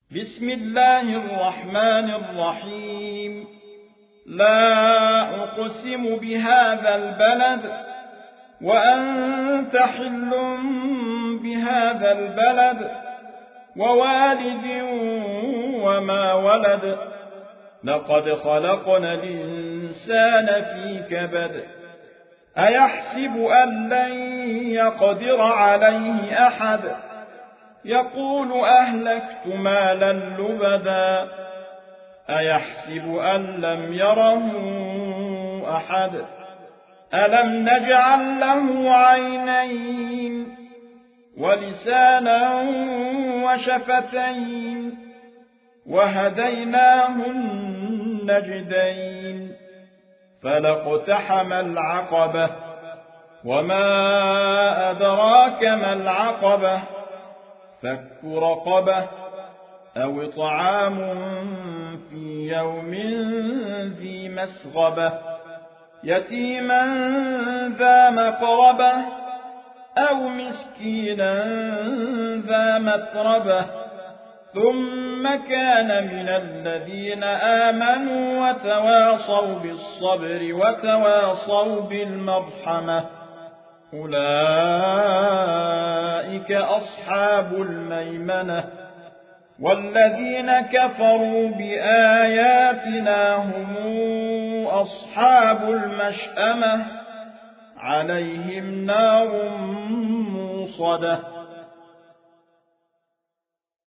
بسم الله الرحمن الرحيم. لا أقسم بهذا البلد وأنت حل بهذا البلد ووالد وما ولد. لقد خلقنا الإنسان في كبد. أيحسب أن لن يقدر عليه أحد؟ يقول أهلكت مالا لبدا. أيحسب أن لم يره أحد؟ ألم نجعل له عينين ولسانا وشفتين وهديناه النجدين. فلاقتحم العقبة وما أدراك ما العقبة. فك رقبة أو طعام في يوم ذي مسغبة يتيما ذا مقربة أو مسكينا ذا متربة ثم كان من الذين آمنوا وتواصوا بالصبر وتواصوا بالمرحمة. أولئك أصحاب الميمنة. والذين كفروا بآياتنا هم أصحاب المشأمة. عليهم نار موصدة.